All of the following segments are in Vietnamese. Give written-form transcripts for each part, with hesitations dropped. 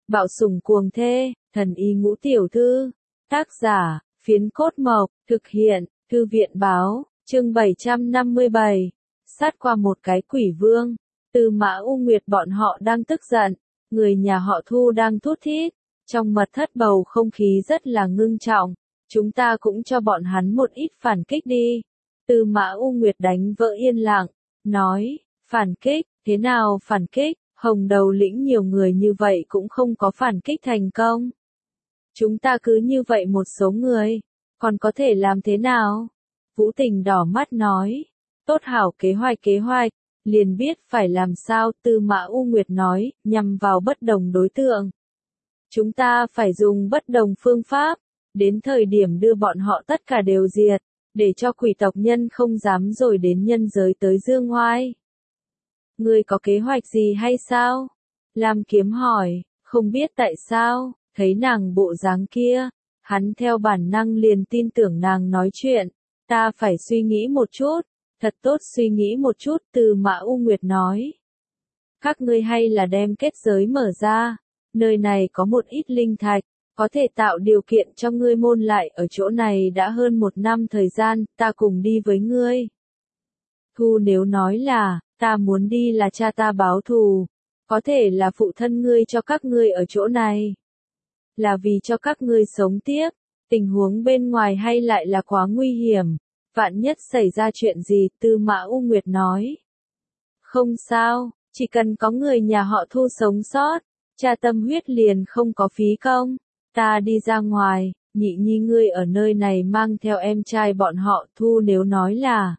Bạo sủng cuồng thê, thần y ngũ tiểu thư. Tác giả, Phiến Cốt Mộc, thực hiện, Thư viện báo, chương 757. Sát qua một cái quỷ vương. Tư Mã U Nguyệt bọn họ đang tức giận, người nhà họ Thu đang thút thít, trong mật thất bầu không khí rất là ngưng trọng. Chúng ta cũng cho bọn hắn một ít phản kích đi. Tư Mã U Nguyệt đánh vỡ yên lặng, nói, phản kích, thế nào phản kích, Hồng Đầu lĩnh nhiều người như vậy cũng không có phản kích thành công. Chúng ta cứ như vậy một số người, còn có thể làm thế nào? Vũ Tình đỏ mắt nói, tốt hảo kế hoạch, liền biết phải làm sao. Tư Mã U Nguyệt nói, nhằm vào bất đồng đối tượng. Chúng ta phải dùng bất đồng phương pháp, đến thời điểm đưa bọn họ tất cả đều diệt, để cho quỷ tộc nhân không dám rồi đến nhân giới tới dương oai. Ngươi có kế hoạch gì hay sao? Lam Kiếm hỏi, không biết tại sao, thấy nàng bộ dáng kia, hắn theo bản năng liền tin tưởng nàng nói chuyện. Ta phải suy nghĩ một chút, thật tốt suy nghĩ một chút. Tư Mã U Nguyệt nói. Các ngươi hay là đem kết giới mở ra, nơi này có một ít linh thạch, có thể tạo điều kiện cho ngươi môn lại ở chỗ này đã hơn 1 năm thời gian, ta cùng đi với ngươi. Thu nếu nói là, ta muốn đi là cha ta báo thù, có thể là phụ thân ngươi cho các ngươi ở chỗ này, là vì cho các ngươi sống tiếp, tình huống bên ngoài hay lại là quá nguy hiểm, vạn nhất xảy ra chuyện gì. Tư Mã U Nguyệt nói. Không sao, chỉ cần có người nhà họ Thu sống sót, cha tâm huyết liền không có phí công. Ta đi ra ngoài, Nhị Nhi ngươi ở nơi này mang theo em trai bọn họ. Thu nếu nói là,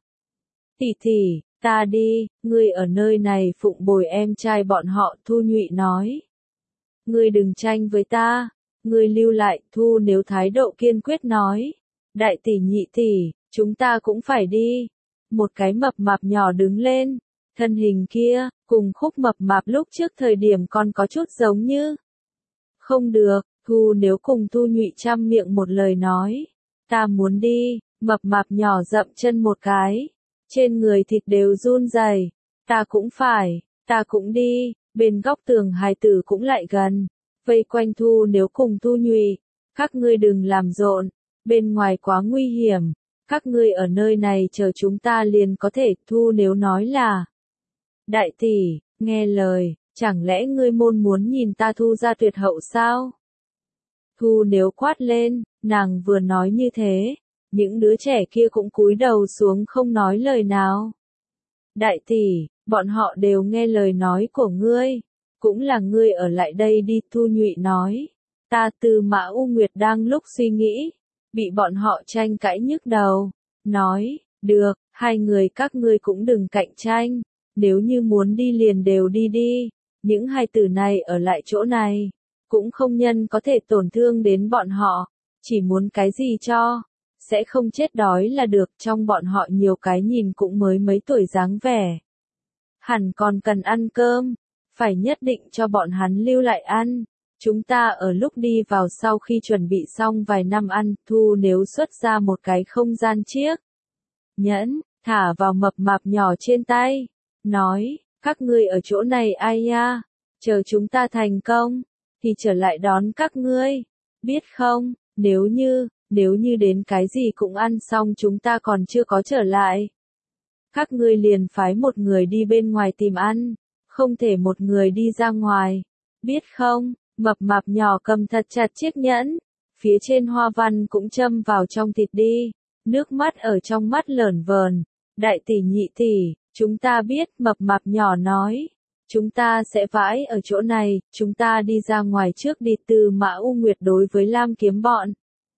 tỷ, ta đi, ngươi ở nơi này phụng bồi em trai bọn họ. Thu Nhụy nói, ngươi đừng tranh với ta, ngươi lưu lại. Thu nếu thái độ kiên quyết nói, đại tỷ nhị tỷ, chúng ta cũng phải đi. Một cái mập mạp nhỏ đứng lên, thân hình kia, cùng Khúc mập mạp lúc trước thời điểm còn có chút giống như. Không được, Thu nếu cùng Thu Nhụy chăm miệng một lời nói, ta muốn đi. Mập mạp nhỏ dậm chân một cái, trên người thịt đều run rẩy. Ta cũng phải, ta cũng đi. Bên góc tường hài tử cũng lại gần, vây quanh Thu nếu cùng Thu Nhụy. Các ngươi đừng làm rộn, bên ngoài quá nguy hiểm, các ngươi ở nơi này chờ chúng ta liền có thể. Thu nếu nói là, đại tỷ, nghe lời, chẳng lẽ ngươi môn muốn nhìn ta Thu ra tuyệt hậu sao? Thu nếu quát lên, nàng vừa nói như thế, những đứa trẻ kia cũng cúi đầu xuống không nói lời nào. Đại tỷ, bọn họ đều nghe lời nói của ngươi, cũng là ngươi ở lại đây đi. Thu Nhụy nói. Ta. Tư Mã U Nguyệt đang lúc suy nghĩ, bị bọn họ tranh cãi nhức đầu, nói, được, hai người các ngươi cũng đừng cạnh tranh, nếu như muốn đi liền đều đi đi, những hài tử này ở lại chỗ này, cũng không nhân có thể tổn thương đến bọn họ, chỉ muốn cái gì cho, sẽ không chết đói là được. Trong bọn họ nhiều cái nhìn cũng mới mấy tuổi dáng vẻ, hẳn còn cần ăn cơm, phải nhất định cho bọn hắn lưu lại ăn. Chúng ta ở lúc đi vào sau khi chuẩn bị xong vài năm ăn. Thu nếu xuất ra một cái không gian chiếc nhẫn, thả vào mập mạp nhỏ trên tay, nói, các ngươi ở chỗ này ai ya, chờ chúng ta thành công, thì trở lại đón các ngươi, biết không? Nếu như đến cái gì cũng ăn xong chúng ta còn chưa có trở lại, các ngươi liền phái một người đi bên ngoài tìm ăn, không thể một người đi ra ngoài, biết không? Mập mạp nhỏ cầm thật chặt chiếc nhẫn, phía trên hoa văn cũng châm vào trong thịt đi, nước mắt ở trong mắt lởn vởn. Đại tỷ nhị tỷ, chúng ta biết. Mập mạp nhỏ nói, chúng ta sẽ vãi ở chỗ này, chúng ta đi ra ngoài trước đi. Tư Mã U Nguyệt đối với Lam Kiếm bọn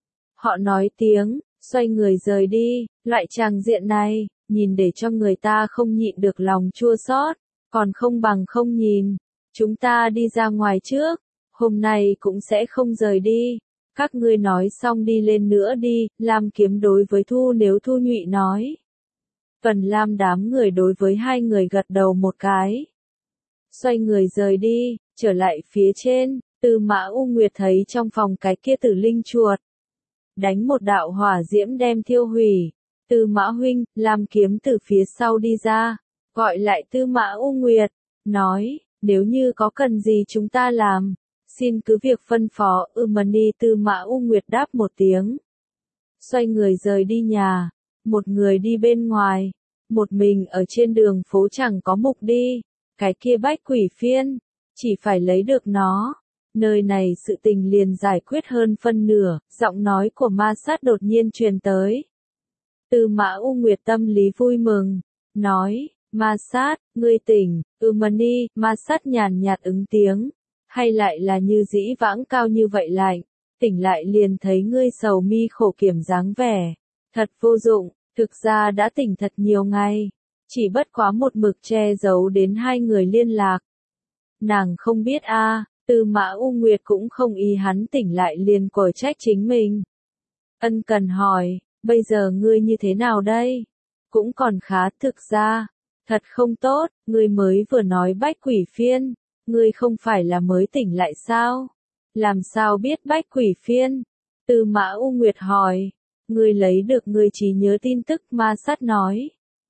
họ nói tiếng, xoay người rời đi. Loại tràng diện này, nhìn để cho người ta không nhịn được lòng chua xót, còn không bằng không nhìn. Chúng ta đi ra ngoài trước, hôm nay cũng sẽ không rời đi. Các ngươi nói xong đi lên nữa đi. Lam Kiếm đối với Thu nếu Thu Nhụy nói. Phần Lam đám người đối với hai người gật đầu một cái, xoay người rời đi. Trở lại phía trên, Tư Mã U Nguyệt thấy trong phòng cái kia tử linh chuột đánh một đạo hỏa diễm đem thiêu hủy. Tư Mã huynh. Lam Kiếm từ phía sau đi ra, gọi lại Tư Mã U Nguyệt, nói, nếu như có cần gì chúng ta làm, Xin cứ việc phân phó. Mani Tư Mã U Nguyệt đáp một tiếng. Xoay người rời đi nhà. Một người đi bên ngoài. Một mình ở trên đường phố chẳng có mục đi. Cái kia bách quỷ phiên. Chỉ phải lấy được nó. Nơi này sự tình liền giải quyết hơn phân nửa. Giọng nói của ma sát đột nhiên truyền tới. Tư Mã U Nguyệt tâm lý vui mừng. Nói, ma sát, ngươi tỉnh. Mani, ma sát nhàn nhạt ứng tiếng. Hay lại là như dĩ vãng cao như vậy lạnh. Tỉnh lại liền thấy ngươi sầu mi khổ kiểm dáng vẻ. Thật vô dụng, thực ra đã tỉnh thật nhiều ngày. Chỉ bất quá một mực che giấu đến hai người liên lạc. Nàng không biết Tư Mã U Nguyệt cũng không ý hắn tỉnh lại liền quở trách chính mình. Ân cần hỏi, bây giờ ngươi như thế nào đây? Cũng còn khá, thực ra. Thật không tốt, ngươi mới vừa nói bách quỷ phiên. Ngươi không phải là mới tỉnh lại sao? Làm sao biết bách quỷ phiên? Tư Mã U Nguyệt hỏi. Ngươi lấy được ngươi trí nhớ tin tức, ma sát nói.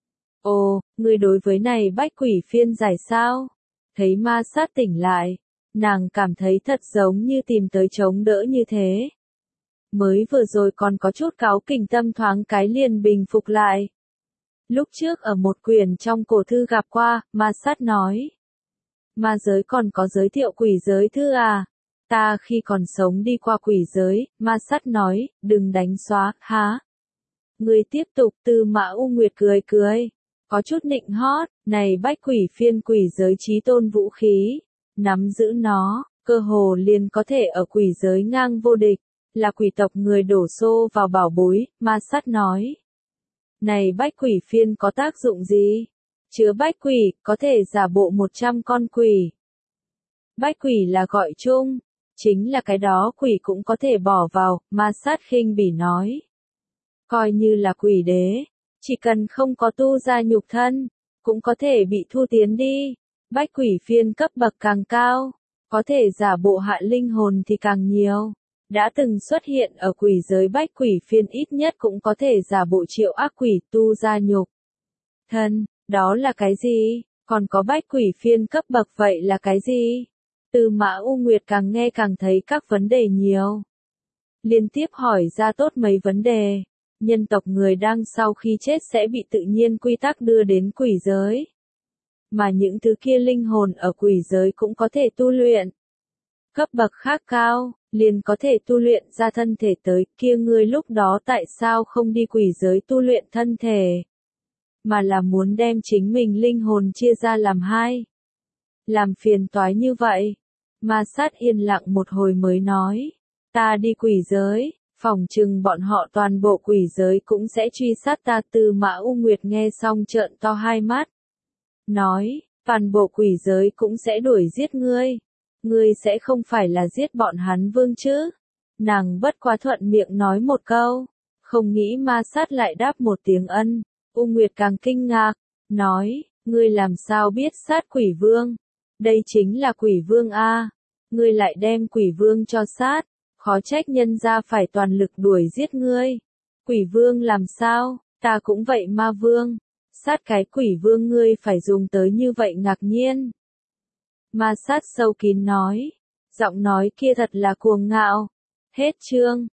Ồ, ngươi đối với này bách quỷ phiên giải sao? Thấy ma sát tỉnh lại. Nàng cảm thấy thật giống như tìm tới chống đỡ như thế. Mới vừa rồi còn có chút cáu kỉnh tâm thoáng cái liền bình phục lại. Lúc trước ở một quyển trong cổ thư gặp qua, ma sát nói. Ma giới còn có giới thiệu quỷ giới thư à? Ta khi còn sống đi qua quỷ giới, ma sát nói, đừng đánh xóa, há. Người tiếp tục. Tư Mã U Nguyệt cười cười. Có chút nịnh hót, này bách quỷ phiên quỷ giới chí tôn vũ khí. Nắm giữ nó, cơ hồ liền có thể ở quỷ giới ngang vô địch. Là quỷ tộc người đổ xô vào bảo bối, ma sát nói. Này bách quỷ phiên có tác dụng gì? Chứa bách quỷ, có thể giả bộ 100 con quỷ. Bách quỷ là gọi chung, chính là cái đó quỷ cũng có thể bỏ vào, ma sát khinh bỉ nói. Coi như là quỷ đế, chỉ cần không có tu ra nhục thân, cũng có thể bị thu tiến đi. Bách quỷ phiên cấp bậc càng cao, có thể giả bộ hạ linh hồn thì càng nhiều. Đã từng xuất hiện ở quỷ giới bách quỷ phiên ít nhất cũng có thể giả bộ triệu ác quỷ tu ra nhục thân. Đó là cái gì? Còn có bách quỷ phiên cấp bậc vậy là cái gì? Tư Mã U Nguyệt càng nghe càng thấy các vấn đề nhiều. Liên tiếp hỏi ra tốt mấy vấn đề. Nhân tộc người đang sau khi chết sẽ bị tự nhiên quy tắc đưa đến quỷ giới. Mà những thứ kia linh hồn ở quỷ giới cũng có thể tu luyện. Cấp bậc khác cao, liền có thể tu luyện ra thân thể tới, kia ngươi lúc đó tại sao không đi quỷ giới tu luyện thân thể? Mà là muốn đem chính mình linh hồn chia ra làm hai. Làm phiền toái như vậy. Ma sát yên lặng một hồi mới nói. Ta đi quỷ giới, phỏng chừng bọn họ toàn bộ quỷ giới cũng sẽ truy sát ta. Tư Mã U Nguyệt nghe xong trợn to hai mắt. Nói, toàn bộ quỷ giới cũng sẽ đuổi giết ngươi. Ngươi sẽ không phải là giết bọn hắn vương chứ? Nàng bất quá thuận miệng nói một câu. Không nghĩ ma sát lại đáp một tiếng ân. U Nguyệt càng kinh ngạc. Nói, ngươi làm sao biết sát quỷ vương? Đây chính là quỷ vương a. Ngươi lại đem quỷ vương cho sát. Khó trách nhân ra phải toàn lực đuổi giết ngươi. Quỷ vương làm sao? Ta cũng vậy ma vương. Sát cái quỷ vương ngươi phải dùng tới như vậy ngạc nhiên. Ma sát sâu kín nói. Giọng nói kia thật là cuồng ngạo. Hết chương.